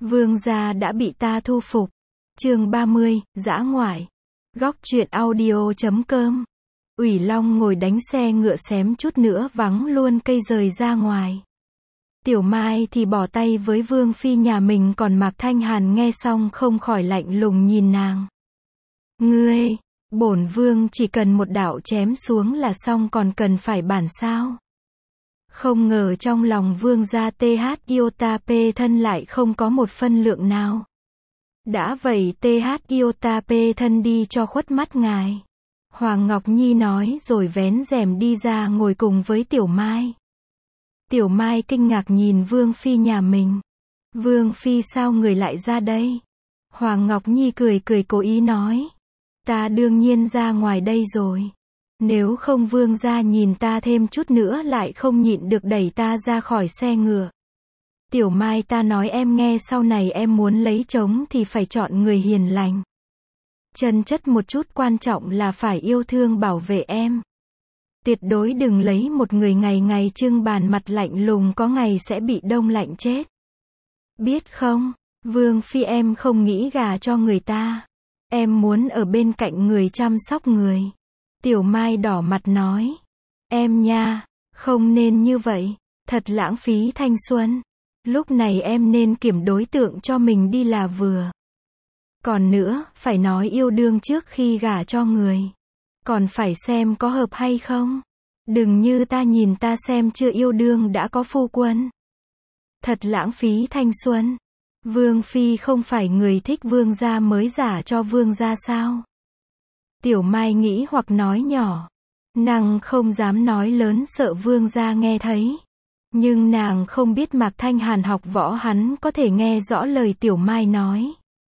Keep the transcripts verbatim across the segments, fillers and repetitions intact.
Vương gia đã bị ta thu phục. Chương ba mươi, dã ngoại. Góc truyện audio chấm com. Ủy Long ngồi đánh xe ngựa xém chút nữa vắng luôn cây rời ra ngoài. Tiểu Mai thì bỏ tay với Vương phi nhà mình, còn Mạc Thanh Hàn nghe xong không khỏi lạnh lùng nhìn nàng. Ngươi, bổn vương chỉ cần một đạo chém xuống là xong, còn cần phải bản sao? Không ngờ trong lòng vương gia T H Iota P thân lại không có một phân lượng nào. Đã vậy T H Iota P thân đi cho khuất mắt ngài. Hoàng Ngọc Nhi nói rồi vén rèm đi ra ngồi cùng với Tiểu Mai. Tiểu Mai kinh ngạc nhìn Vương phi nhà mình. Vương phi sao người lại ra đây? Hoàng Ngọc Nhi cười cười cố ý nói. Ta đương nhiên ra ngoài đây rồi. Nếu không vương gia nhìn ta thêm chút nữa lại không nhịn được đẩy ta ra khỏi xe ngựa. Tiểu Mai, ta nói em nghe, sau này em muốn lấy chồng thì phải chọn người hiền lành. Chân chất một chút, quan trọng là phải yêu thương bảo vệ em. Tuyệt đối đừng lấy một người ngày ngày trưng bàn mặt lạnh lùng, có ngày sẽ bị đông lạnh chết. Biết không, Vương phi em không nghĩ gả cho người ta. Em muốn ở bên cạnh người chăm sóc người. Tiểu Mai đỏ mặt nói. Em nha, không nên như vậy. Thật lãng phí thanh xuân. Lúc này em nên kiểm đối tượng cho mình đi là vừa. Còn nữa, phải nói yêu đương trước khi gả cho người. Còn phải xem có hợp hay không. Đừng như ta nhìn ta xem chưa yêu đương đã có phu quân. Thật lãng phí thanh xuân. Vương phi không phải người thích vương gia mới gả cho vương gia sao? Tiểu Mai nghĩ hoặc nói nhỏ. Nàng không dám nói lớn sợ vương gia nghe thấy. Nhưng nàng không biết Mạc Thanh Hàn học võ, hắn có thể nghe rõ lời Tiểu Mai nói.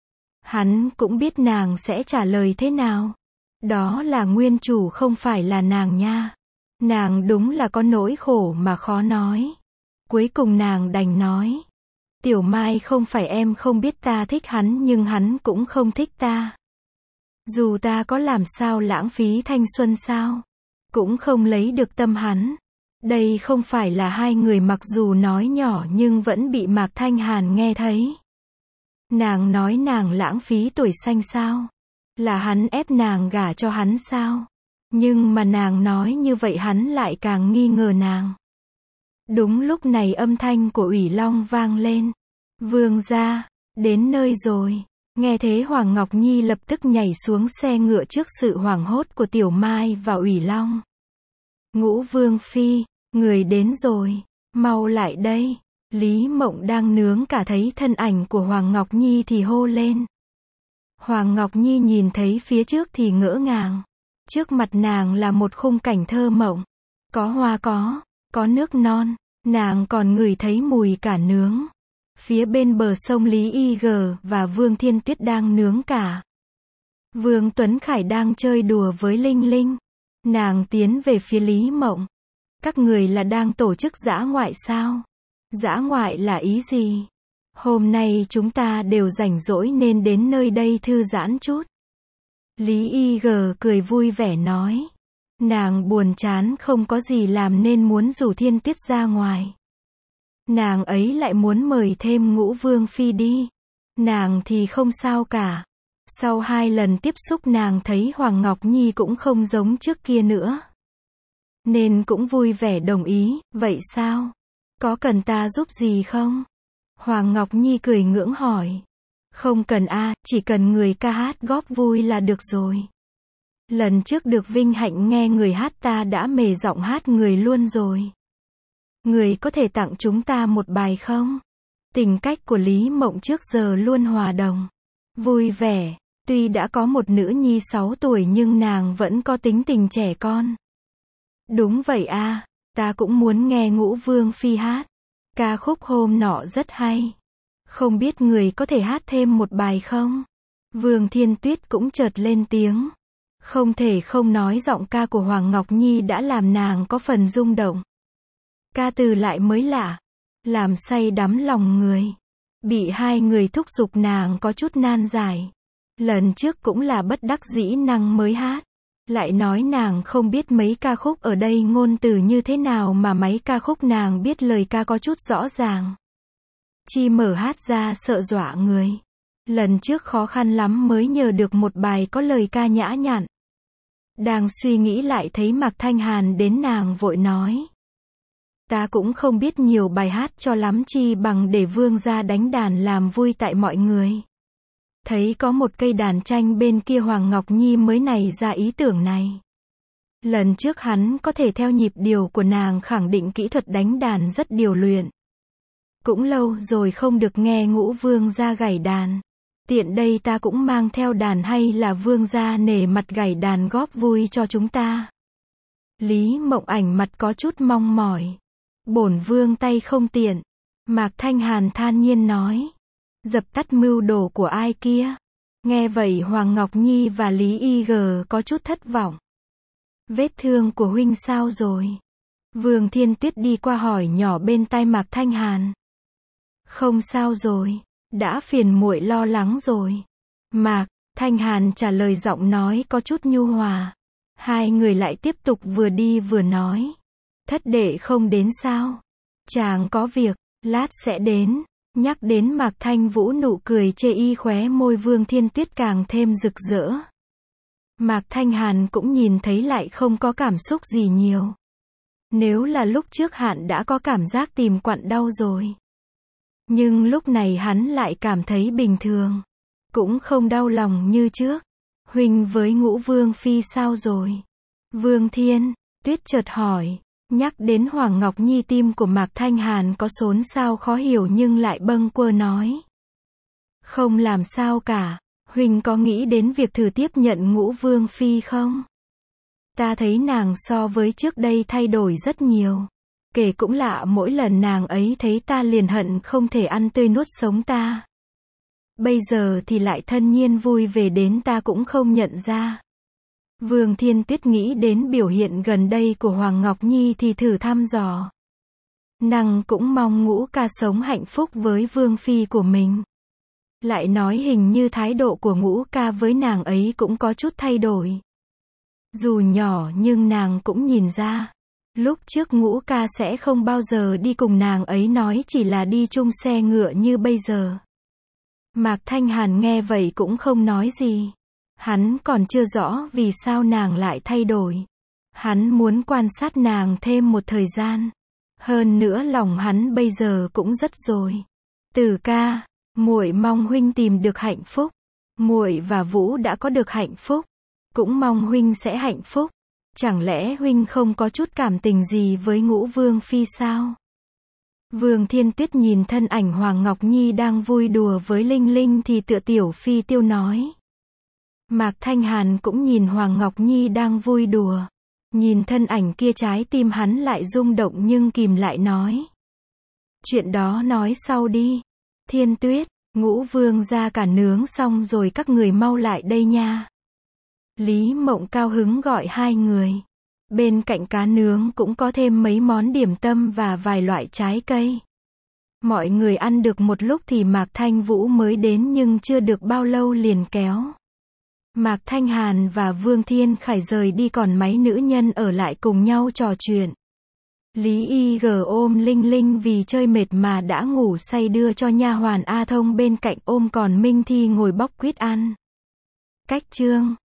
Hắn cũng biết nàng sẽ trả lời thế nào. Đó là nguyên chủ không phải là nàng nha. Nàng đúng là có nỗi khổ mà khó nói. Cuối cùng nàng đành nói. Tiểu Mai, không phải em không biết ta thích hắn, nhưng hắn cũng không thích ta. Dù ta có làm sao lãng phí thanh xuân sao, cũng không lấy được tâm hắn. Đây không phải là hai người, mặc dù nói nhỏ nhưng vẫn bị Mạc Thanh Hàn nghe thấy. Nàng nói nàng lãng phí tuổi xanh sao? Là hắn ép nàng gả cho hắn sao? Nhưng mà nàng nói như vậy hắn lại càng nghi ngờ nàng. Đúng lúc này âm thanh của Ủy Long vang lên. Vương gia, đến nơi rồi. Nghe thế Hoàng Ngọc Nhi lập tức nhảy xuống xe ngựa trước sự hoảng hốt của Tiểu Mai và Ủy Long. Ngũ Vương phi, người đến rồi, mau lại đây. Lý Mộng đang nướng cả thấy thân ảnh của Hoàng Ngọc Nhi thì hô lên. Hoàng Ngọc Nhi nhìn thấy phía trước thì ngỡ ngàng. Trước mặt nàng là một khung cảnh thơ mộng. Có hoa có, có nước non, nàng còn ngửi thấy mùi cả nướng. Phía bên bờ sông Lý Y G và Vương Thiên Tuyết đang nướng cả. Vương Tuấn Khải đang chơi đùa với Linh Linh. Nàng tiến về phía Lý Mộng. Các người là đang tổ chức dã ngoại sao? Dã ngoại là ý gì? Hôm nay chúng ta đều rảnh rỗi nên đến nơi đây thư giãn chút. Lý Y G cười vui vẻ nói. Nàng buồn chán không có gì làm nên muốn rủ Thiên Tuyết ra ngoài. Nàng ấy lại muốn mời thêm Ngũ Vương phi đi. Nàng thì không sao cả. Sau hai lần tiếp xúc nàng thấy Hoàng Ngọc Nhi cũng không giống trước kia nữa. Nên cũng vui vẻ đồng ý. Vậy sao? Có cần ta giúp gì không? Hoàng Ngọc Nhi cười ngưỡng hỏi. Không cần a, chỉ cần người ca hát góp vui là được rồi. Lần trước được vinh hạnh nghe người hát ta đã mề giọng hát người luôn rồi. Người có thể tặng chúng ta một bài không? Tính cách của Lý Mộng trước giờ luôn hòa đồng, vui vẻ. Tuy đã có một nữ nhi sáu tuổi nhưng nàng vẫn có tính tình trẻ con. Đúng vậy a, à, ta cũng muốn nghe Ngũ Vương phi hát. Ca khúc hôm nọ rất hay. Không biết người có thể hát thêm một bài không? Vương Thiên Tuyết cũng chợt lên tiếng. Không thể không nói giọng ca của Hoàng Ngọc Nhi đã làm nàng có phần rung động. Ca từ lại mới lạ, làm say đắm lòng người. Bị hai người thúc giục nàng có chút nan giải. Lần trước cũng là bất đắc dĩ năng mới hát. Lại nói nàng không biết mấy ca khúc ở đây ngôn từ như thế nào, mà mấy ca khúc nàng biết lời ca có chút rõ ràng. Chi mở hát ra sợ dọa người. Lần trước khó khăn lắm mới nhờ được một bài có lời ca nhã nhặn. Đang suy nghĩ lại thấy Mạc Thanh Hàn đến, nàng vội nói. Ta cũng không biết nhiều bài hát cho lắm, chi bằng để Vương gia đánh đàn làm vui tại mọi người. Thấy có một cây đàn tranh bên kia, Hoàng Ngọc Nhi mới nảy ra ý tưởng này. Lần trước hắn có thể theo nhịp điệu của nàng, khẳng định kỹ thuật đánh đàn rất điều luyện. Cũng lâu rồi không được nghe Ngũ Vương gia gảy đàn. Tiện đây ta cũng mang theo đàn, hay là Vương gia nể mặt gảy đàn góp vui cho chúng ta. Lý Mộng Ảnh mặt có chút mong mỏi. Bổn vương tay không tiện. Mạc Thanh Hàn than nhiên nói. Dập tắt mưu đồ của ai kia. Nghe vậy Hoàng Ngọc Nhi và Lý Y G có chút thất vọng. Vết thương của huynh sao rồi? Vương Thiên Tuyết đi qua hỏi nhỏ bên tai Mạc Thanh Hàn. Không sao rồi, đã phiền muội lo lắng rồi. Mạc Thanh Hàn trả lời, giọng nói có chút nhu hòa. Hai người lại tiếp tục vừa đi vừa nói. Thất đệ không đến sao? Chàng có việc, lát sẽ đến. Nhắc đến Mạc Thanh Vũ, nụ cười chê y khóe môi Vương Thiên Tuyết càng thêm rực rỡ. Mạc Thanh Hàn cũng nhìn thấy lại không có cảm xúc gì nhiều. Nếu là lúc trước hắn đã có cảm giác tìm quặn đau rồi. Nhưng lúc này hắn lại cảm thấy bình thường. Cũng không đau lòng như trước. Huynh với Ngũ Vương Phi sao rồi? Vương Thiên Tuyết chợt hỏi. Nhắc đến Hoàng Ngọc Nhi, tim của Mạc Thanh Hàn có xốn xao khó hiểu nhưng lại bâng quơ nói. Không làm sao cả. Huynh có nghĩ đến việc thử tiếp nhận Ngũ Vương Phi không? Ta thấy nàng so với trước đây thay đổi rất nhiều. Kể cũng lạ, mỗi lần nàng ấy thấy ta liền hận không thể ăn tươi nuốt sống ta. Bây giờ thì lại thân nhiên vui về đến ta cũng không nhận ra. Vương Thiên Tuyết nghĩ đến biểu hiện gần đây của Hoàng Ngọc Nhi thì thử thăm dò. Nàng cũng mong Ngũ ca sống hạnh phúc với Vương Phi của mình. Lại nói hình như thái độ của Ngũ ca với nàng ấy cũng có chút thay đổi. Dù nhỏ nhưng nàng cũng nhìn ra. Lúc trước Ngũ ca sẽ không bao giờ đi cùng nàng ấy, nói chỉ là đi chung xe ngựa như bây giờ. Mạc Thanh Hàn nghe vậy cũng không nói gì. Hắn còn chưa rõ vì sao nàng lại thay đổi. Hắn muốn quan sát nàng thêm một thời gian. Hơn nữa lòng hắn bây giờ cũng rất rồi. Tử ca, muội mong huynh tìm được hạnh phúc. Muội và Vũ đã có được hạnh phúc, cũng mong huynh sẽ hạnh phúc. Chẳng lẽ huynh không có chút cảm tình gì với Ngũ Vương Phi sao? Vương Thiên Tuyết nhìn thân ảnh Hoàng Ngọc Nhi đang vui đùa với Linh Linh thì tựa tiểu phi tiêu nói. Mạc Thanh Hàn cũng nhìn Hoàng Ngọc Nhi đang vui đùa. Nhìn thân ảnh kia trái tim hắn lại rung động nhưng kìm lại nói. Chuyện đó nói sau đi. Thiên Tuyết, Ngũ Vương ra cả nướng xong rồi các người mau lại đây nha. Lý Mộng cao hứng gọi hai người. Bên cạnh cá nướng cũng có thêm mấy món điểm tâm và vài loại trái cây. Mọi người ăn được một lúc thì Mạc Thanh Vũ mới đến, nhưng chưa được bao lâu liền kéo Mạc Thanh Hàn và Vương Thiên Khải rời đi, còn mấy nữ nhân ở lại cùng nhau trò chuyện. Lý Y G ôm Linh Linh vì chơi mệt mà đã ngủ say, đưa cho nha hoàn A Thông bên cạnh ôm, còn Minh Thi ngồi bóc quýt ăn. Cách chương